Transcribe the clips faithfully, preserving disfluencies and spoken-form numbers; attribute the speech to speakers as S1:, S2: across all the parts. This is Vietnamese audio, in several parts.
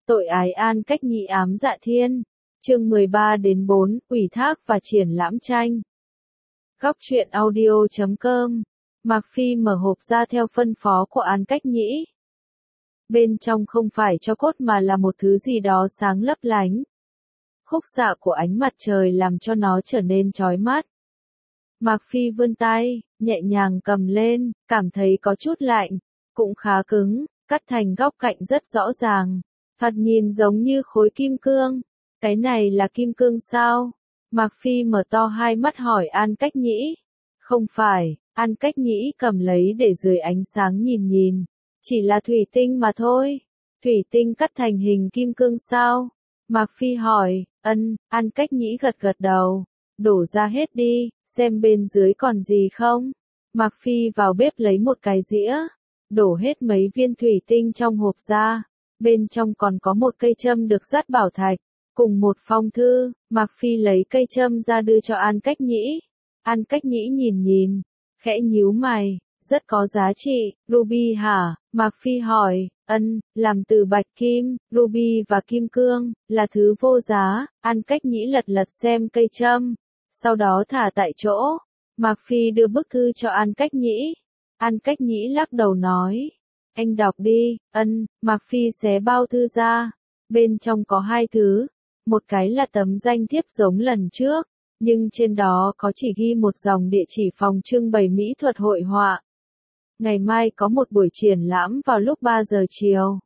S1: Tội ái An Cách Nhĩ ám dạ thiên. Chương mười ba đến bốn, ủy thác và triển lãm tranh. Góc truyện audio chấm com. Mạc Phi mở hộp ra theo phân phó của An Cách Nhĩ. Bên trong không phải tro cốt mà là một thứ gì đó sáng lấp lánh. Khúc xạ của ánh mặt trời làm cho nó trở nên chói mắt. Mạc Phi vươn tay, nhẹ nhàng cầm lên, cảm thấy có chút lạnh, cũng khá cứng, cắt thành góc cạnh rất rõ ràng. Thoạt nhìn giống như khối kim cương. Cái này là kim cương sao? Mạc Phi mở to hai mắt hỏi An Cách Nhĩ. Không phải, An Cách Nhĩ cầm lấy để dưới ánh sáng nhìn nhìn. Chỉ là thủy tinh mà thôi. Thủy tinh cắt thành hình kim cương sao? Mạc Phi hỏi, ân, An Cách Nhĩ gật gật đầu. Đổ ra hết đi, xem bên dưới còn gì không? Mạc Phi vào bếp lấy một cái dĩa. Đổ hết mấy viên thủy tinh trong hộp ra. Bên trong còn có một cây châm được dắt bảo thạch, cùng một phong thư. Mạc Phi lấy cây châm ra đưa cho An Cách Nhĩ. An Cách Nhĩ nhìn nhìn, khẽ nhíu mày, rất có giá trị, ruby hả? Mạc Phi hỏi, ân, làm từ bạch kim, ruby và kim cương, là thứ vô giá. An Cách Nhĩ lật lật xem cây châm, sau đó thả tại chỗ. Mạc Phi đưa bức thư cho An Cách Nhĩ. An Cách Nhĩ lắc đầu nói, anh đọc đi, ân. Mạc Phi xé bao thư ra. Bên trong có hai thứ. Một cái là tấm danh thiếp giống lần trước, nhưng trên đó có chỉ ghi một dòng địa chỉ phòng trưng bày mỹ thuật hội họa. Ngày mai có một buổi triển lãm vào lúc ba giờ chiều.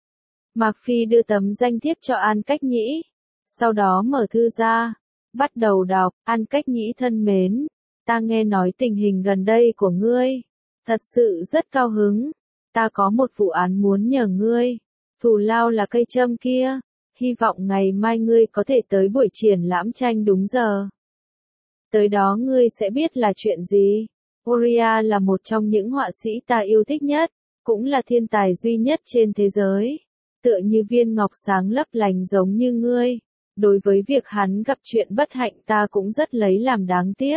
S1: Mạc Phi đưa tấm danh thiếp cho An Cách Nhĩ. Sau đó mở thư ra. Bắt đầu đọc, An Cách Nhĩ thân mến. Ta nghe nói tình hình gần đây của ngươi. Thật sự rất cao hứng. Ta có một vụ án muốn nhờ ngươi. Thù lao là cây châm kia. Hy vọng ngày mai ngươi có thể tới buổi triển lãm tranh đúng giờ. Tới đó ngươi sẽ biết là chuyện gì. Oria là một trong những họa sĩ ta yêu thích nhất, cũng là thiên tài duy nhất trên thế giới. Tựa như viên ngọc sáng lấp lánh giống như ngươi. Đối với việc hắn gặp chuyện bất hạnh ta cũng rất lấy làm đáng tiếc.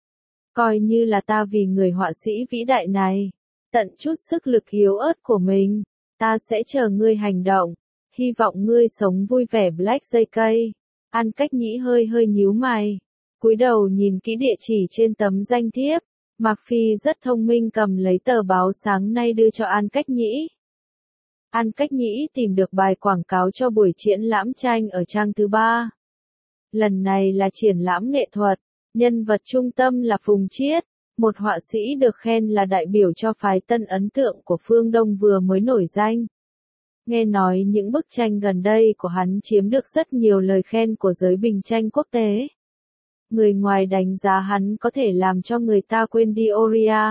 S1: Coi như là ta vì người họa sĩ vĩ đại này. Tận chút sức lực yếu ớt của mình, ta sẽ chờ ngươi hành động. Hy vọng ngươi sống vui vẻ Black dây cây. An Cách Nhĩ hơi hơi nhíu mày. Cúi đầu nhìn kỹ địa chỉ trên tấm danh thiếp. Mạc Phi rất thông minh cầm lấy tờ báo sáng nay đưa cho An Cách Nhĩ. An Cách Nhĩ tìm được bài quảng cáo cho buổi triển lãm tranh ở trang thứ ba. Lần này là triển lãm nghệ thuật. Nhân vật trung tâm là Phùng Chiết. Một họa sĩ được khen là đại biểu cho phái tân ấn tượng của phương Đông vừa mới nổi danh. Nghe nói những bức tranh gần đây của hắn chiếm được rất nhiều lời khen của giới bình tranh quốc tế. Người ngoài đánh giá hắn có thể làm cho người ta quên đi Oria.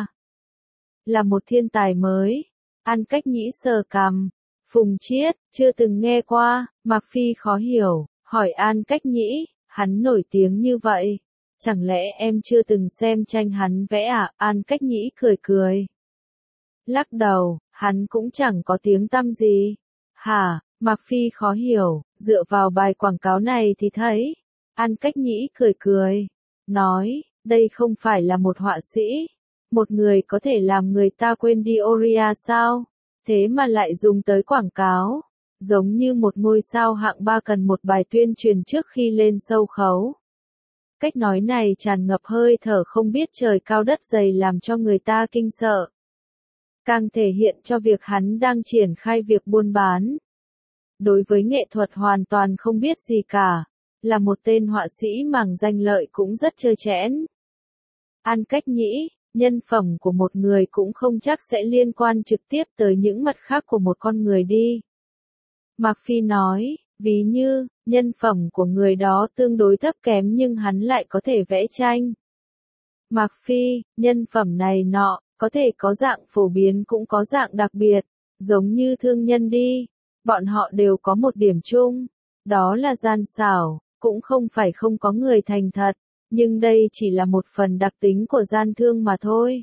S1: Là một thiên tài mới. An Cách Nhĩ sờ cằm. Phùng Chiết, chưa từng nghe qua. Mạc Phi khó hiểu, hỏi An Cách Nhĩ, hắn nổi tiếng như vậy. Chẳng lẽ em chưa từng xem tranh hắn vẽ à? An Cách Nhĩ cười cười. Lắc đầu, hắn cũng chẳng có tiếng tăm gì. Hả? Mạc Phi khó hiểu, dựa vào bài quảng cáo này thì thấy. An Cách Nhĩ cười cười. Nói, đây không phải là một họa sĩ. Một người có thể làm người ta quên đi Oria sao? Thế mà lại dùng tới quảng cáo. Giống như một ngôi sao hạng ba cần một bài tuyên truyền trước khi lên sâu khấu. Cách nói này tràn ngập hơi thở không biết trời cao đất dày làm cho người ta kinh sợ. Càng thể hiện cho việc hắn đang triển khai việc buôn bán. Đối với nghệ thuật hoàn toàn không biết gì cả. Là một tên họa sĩ màng danh lợi cũng rất trơ trẽn. An Cách Nhĩ, nhân phẩm của một người cũng không chắc sẽ liên quan trực tiếp tới những mặt khác của một con người đi. Mạc Phi nói, ví như, nhân phẩm của người đó tương đối thấp kém nhưng hắn lại có thể vẽ tranh. Mạc Phi, nhân phẩm này nọ, có thể có dạng phổ biến cũng có dạng đặc biệt, giống như thương nhân đi. Bọn họ đều có một điểm chung, đó là gian xảo, cũng không phải không có người thành thật, nhưng đây chỉ là một phần đặc tính của gian thương mà thôi.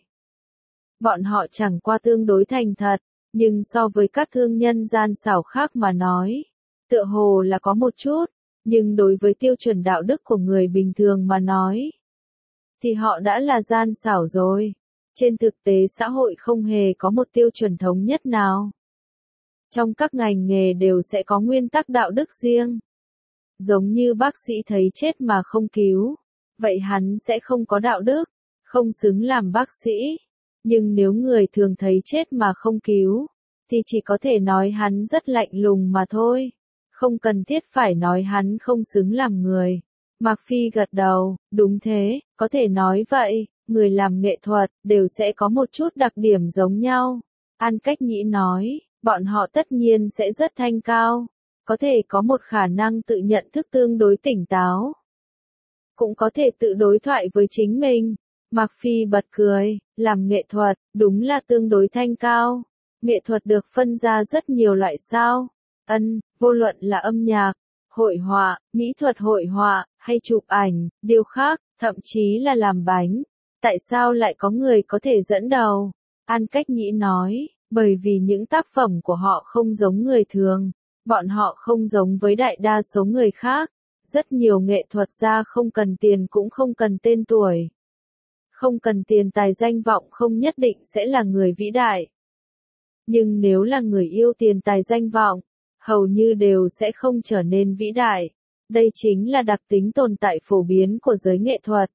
S1: Bọn họ chẳng qua tương đối thành thật, nhưng so với các thương nhân gian xảo khác mà nói, tựa hồ là có một chút, nhưng đối với tiêu chuẩn đạo đức của người bình thường mà nói, thì họ đã là gian xảo rồi. Trên thực tế xã hội không hề có một tiêu chuẩn thống nhất nào. Trong các ngành nghề đều sẽ có nguyên tắc đạo đức riêng. Giống như bác sĩ thấy chết mà không cứu, vậy hắn sẽ không có đạo đức, không xứng làm bác sĩ. Nhưng nếu người thường thấy chết mà không cứu, thì chỉ có thể nói hắn rất lạnh lùng mà thôi. Không cần thiết phải nói hắn không xứng làm người. Mạc Phi gật đầu, đúng thế, có thể nói vậy, người làm nghệ thuật đều sẽ có một chút đặc điểm giống nhau. An Cách Nhĩ nói, bọn họ tất nhiên sẽ rất thanh cao, có thể có một khả năng tự nhận thức tương đối tỉnh táo, cũng có thể tự đối thoại với chính mình. Mạc Phi bật cười, làm nghệ thuật, đúng là tương đối thanh cao. Nghệ thuật được phân ra rất nhiều loại sao? Ân, vô luận là âm nhạc, hội họa, mỹ thuật hội họa, hay chụp ảnh, điêu khắc, thậm chí là làm bánh. Tại sao lại có người có thể dẫn đầu? An Cách Nhĩ nói, bởi vì những tác phẩm của họ không giống người thường. Bọn họ không giống với đại đa số người khác. Rất nhiều nghệ thuật gia không cần tiền cũng không cần tên tuổi. Không cần tiền tài danh vọng không nhất định sẽ là người vĩ đại. Nhưng nếu là người yêu tiền tài danh vọng, hầu như đều sẽ không trở nên vĩ đại. Đây chính là đặc tính tồn tại phổ biến của giới nghệ thuật.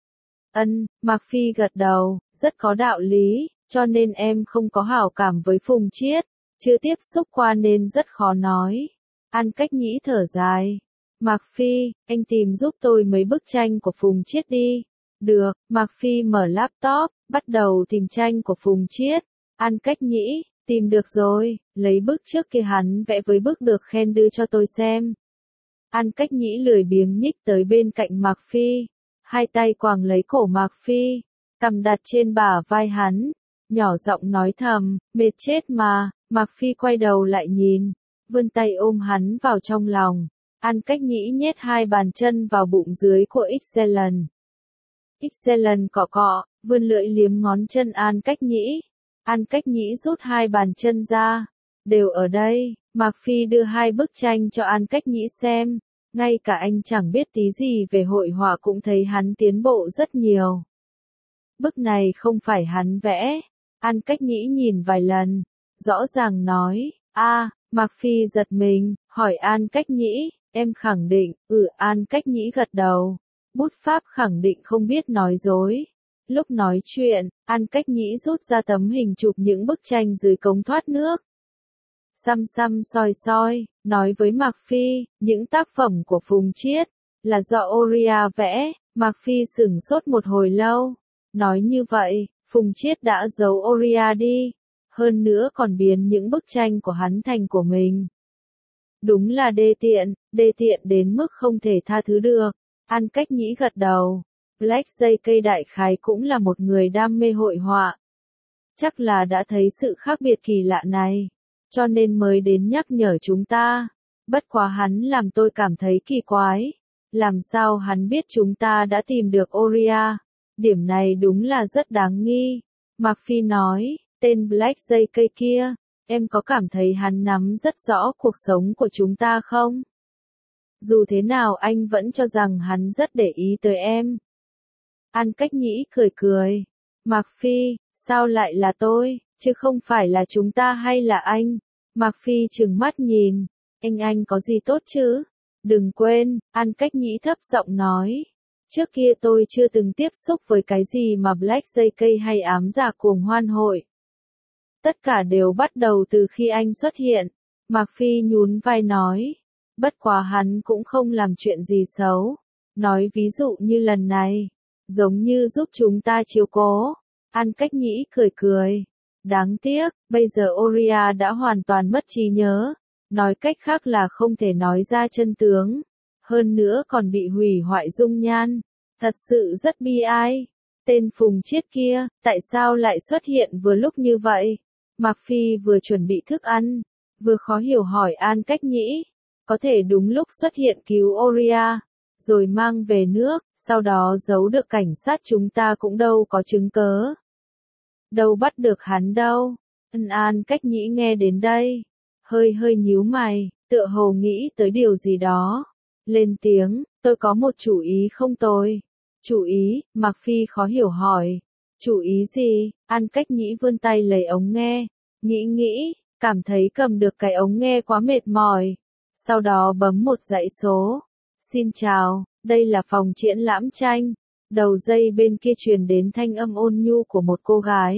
S1: Ân, Mạc Phi gật đầu, rất có đạo lý, cho nên em không có hảo cảm với Phùng Chiết, chưa tiếp xúc qua nên rất khó nói. An Cách Nhĩ thở dài. Mạc Phi, anh tìm giúp tôi mấy bức tranh của Phùng Chiết đi. Được, Mạc Phi mở laptop, bắt đầu tìm tranh của Phùng Chiết. An Cách Nhĩ, tìm được rồi, lấy bức trước kia hắn vẽ với bức được khen đưa cho tôi xem. An Cách Nhĩ lười biếng nhích tới bên cạnh Mạc Phi, hai tay quàng lấy cổ Mạc Phi, cầm đặt trên bả vai hắn, nhỏ giọng nói thầm, mệt chết mà. Mạc Phi quay đầu lại nhìn, vươn tay ôm hắn vào trong lòng. An Cách Nhĩ nhét hai bàn chân vào bụng dưới của Excellent. Excellent cọ cọ, vươn lưỡi liếm ngón chân An Cách Nhĩ. An Cách Nhĩ rút hai bàn chân ra. Đều ở đây, Mạc Phi đưa hai bức tranh cho An Cách Nhĩ xem. Ngay cả anh chẳng biết tí gì về hội họa cũng thấy hắn tiến bộ rất nhiều. Bức này không phải hắn vẽ. An Cách Nhĩ nhìn vài lần, rõ ràng nói, a, Mạc Phi giật mình, hỏi An Cách Nhĩ, em khẳng định, ừ. An Cách Nhĩ gật đầu. Bút pháp khẳng định không biết nói dối. Lúc nói chuyện, An Cách Nhĩ rút ra tấm hình chụp những bức tranh dưới cống thoát nước. Xăm xăm soi soi, nói với Mạc Phi, những tác phẩm của Phùng Chiết là do Oria vẽ. Mạc Phi sửng sốt một hồi lâu. Nói như vậy, Phùng Chiết đã giấu Oria đi. Hơn nữa còn biến những bức tranh của hắn thành của mình. Đúng là đê tiện, đê tiện đến mức không thể tha thứ được. An Cách Nhĩ gật đầu. Black gi ca đại khái cũng là một người đam mê hội họa. Chắc là đã thấy sự khác biệt kỳ lạ này, cho nên mới đến nhắc nhở chúng ta. Bất quá hắn làm tôi cảm thấy kỳ quái. Làm sao hắn biết chúng ta đã tìm được Oria? Điểm này đúng là rất đáng nghi. Mạc Phi nói, tên Black gi ca kia, em có cảm thấy hắn nắm rất rõ cuộc sống của chúng ta không? Dù thế nào anh vẫn cho rằng hắn rất để ý tới em. An Cách Nhĩ cười cười. Mạc Phi, sao lại là tôi, chứ không phải là chúng ta hay là anh? Mạc Phi trừng mắt nhìn, anh anh có gì tốt chứ? Đừng quên, An Cách Nhĩ thấp giọng nói. Trước kia tôi chưa từng tiếp xúc với cái gì mà Black gi ca hay ám giả cuồng hoan hội. Tất cả đều bắt đầu từ khi anh xuất hiện. Mạc Phi nhún vai nói. Bất quá hắn cũng không làm chuyện gì xấu. Nói ví dụ như lần này, giống như giúp chúng ta chiếu cố. An Cách Nhĩ cười cười. Đáng tiếc, bây giờ Oria đã hoàn toàn mất trí nhớ. Nói cách khác là không thể nói ra chân tướng. Hơn nữa còn bị hủy hoại dung nhan. Thật sự rất bi ai. Tên Phùng Chiết kia, tại sao lại xuất hiện vừa lúc như vậy? Mạc Phi vừa chuẩn bị thức ăn, vừa khó hiểu hỏi An Cách Nhĩ. Có thể đúng lúc xuất hiện cứu Oria, rồi mang về nước, sau đó giấu được cảnh sát chúng ta cũng đâu có chứng cớ. Đâu bắt được hắn đâu. Ân An Cách Nhĩ nghe đến đây, hơi hơi nhíu mày, tựa hồ nghĩ tới điều gì đó. Lên tiếng, tôi có một chủ ý không tồi. Chủ ý, Mạc Phi khó hiểu hỏi. Chủ ý gì? An Cách Nhĩ vươn tay lấy ống nghe, nghĩ nghĩ, cảm thấy cầm được cái ống nghe quá mệt mỏi. Sau đó bấm một dãy số. Xin chào, đây là phòng triển lãm tranh. Đầu dây bên kia truyền đến thanh âm ôn nhu của một cô gái.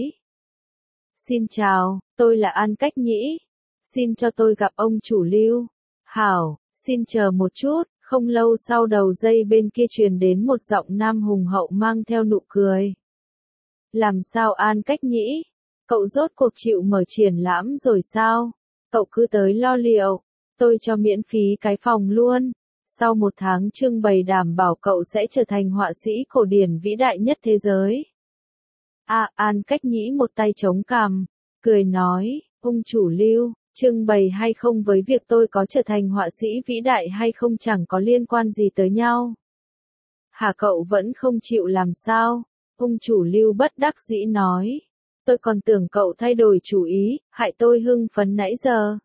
S1: Xin chào, tôi là An Cách Nhĩ. Xin cho tôi gặp ông chủ Lưu. Hảo, xin chờ một chút. Không lâu sau đầu dây bên kia truyền đến một giọng nam hùng hậu mang theo nụ cười. Làm sao An Cách Nhĩ? Cậu rốt cuộc chịu mở triển lãm rồi sao? Cậu cứ tới lo liệu. Tôi cho miễn phí cái phòng luôn. Sau một tháng trưng bày đảm bảo cậu sẽ trở thành họa sĩ cổ điển vĩ đại nhất thế giới. À, An Cách Nhĩ một tay chống cằm, cười nói, ông chủ Lưu, trưng bày hay không với việc tôi có trở thành họa sĩ vĩ đại hay không chẳng có liên quan gì tới nhau. Hả, cậu vẫn không chịu làm sao? Ông chủ Lưu bất đắc dĩ nói. Tôi còn tưởng cậu thay đổi chủ ý, hại tôi hưng phấn nãy giờ.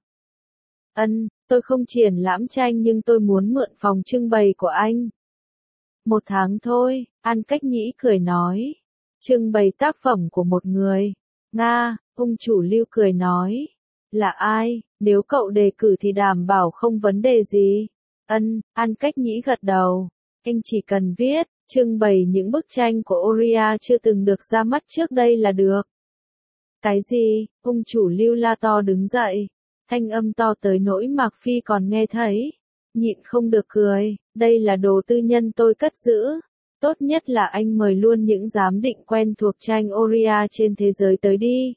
S1: Ân, tôi không triển lãm tranh nhưng tôi muốn mượn phòng trưng bày của anh. Một tháng thôi, An Cách Nhĩ cười nói. Trưng bày tác phẩm của một người. Nga, ông chủ Lưu cười nói. Là ai, nếu cậu đề cử thì đảm bảo không vấn đề gì. Ân, An Cách Nhĩ gật đầu. Anh chỉ cần viết, trưng bày những bức tranh của Oria chưa từng được ra mắt trước đây là được. Cái gì, ông chủ Lưu la to đứng dậy. Thanh âm to tới nỗi Mạc Phi còn nghe thấy. Nhịn không được cười, đây là đồ tư nhân tôi cất giữ. Tốt nhất là anh mời luôn những giám định quen thuộc tranh Oria trên thế giới tới đi.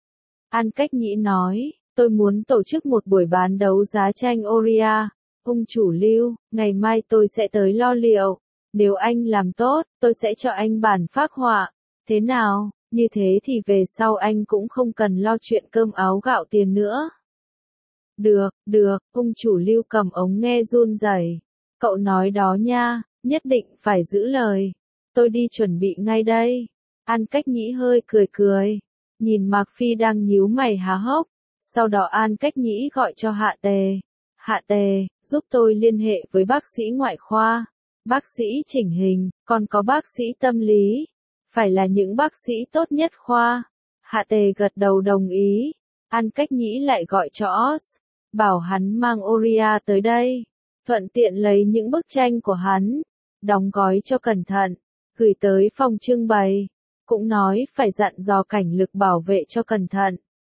S1: An Cách Nhĩ nói, tôi muốn tổ chức một buổi bán đấu giá tranh Oria. Ông chủ Lưu, ngày mai tôi sẽ tới lo liệu. Nếu anh làm tốt, tôi sẽ cho anh bản phác họa. Thế nào, như thế thì về sau anh cũng không cần lo chuyện cơm áo gạo tiền nữa. Được, được, ông chủ Lưu cầm ống nghe run rẩy. Cậu nói đó nha, nhất định phải giữ lời. Tôi đi chuẩn bị ngay đây. An Cách Nhĩ hơi cười cười. Nhìn Mạc Phi đang nhíu mày há hốc. Sau đó An Cách Nhĩ gọi cho Hạ Tề. Hạ Tề, giúp tôi liên hệ với bác sĩ ngoại khoa, bác sĩ chỉnh hình, còn có bác sĩ tâm lý. Phải là những bác sĩ tốt nhất khoa. Hạ Tề gật đầu đồng ý. An Cách Nhĩ lại gọi cho Oz. Bảo hắn mang Oria tới đây. Thuận tiện lấy những bức tranh của hắn. Đóng gói cho cẩn thận. Gửi tới phòng trưng bày. Cũng nói phải dặn dò cảnh lực bảo vệ cho cẩn thận.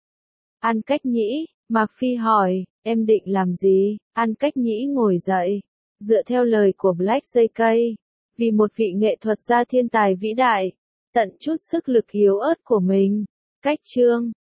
S1: An Cách Nhĩ, Mạc Phi hỏi, em định làm gì? An Cách Nhĩ ngồi dậy. Dựa theo lời của Black gi ca, vì một vị nghệ thuật gia thiên tài vĩ đại, tận chút sức lực yếu ớt của mình. Cách chương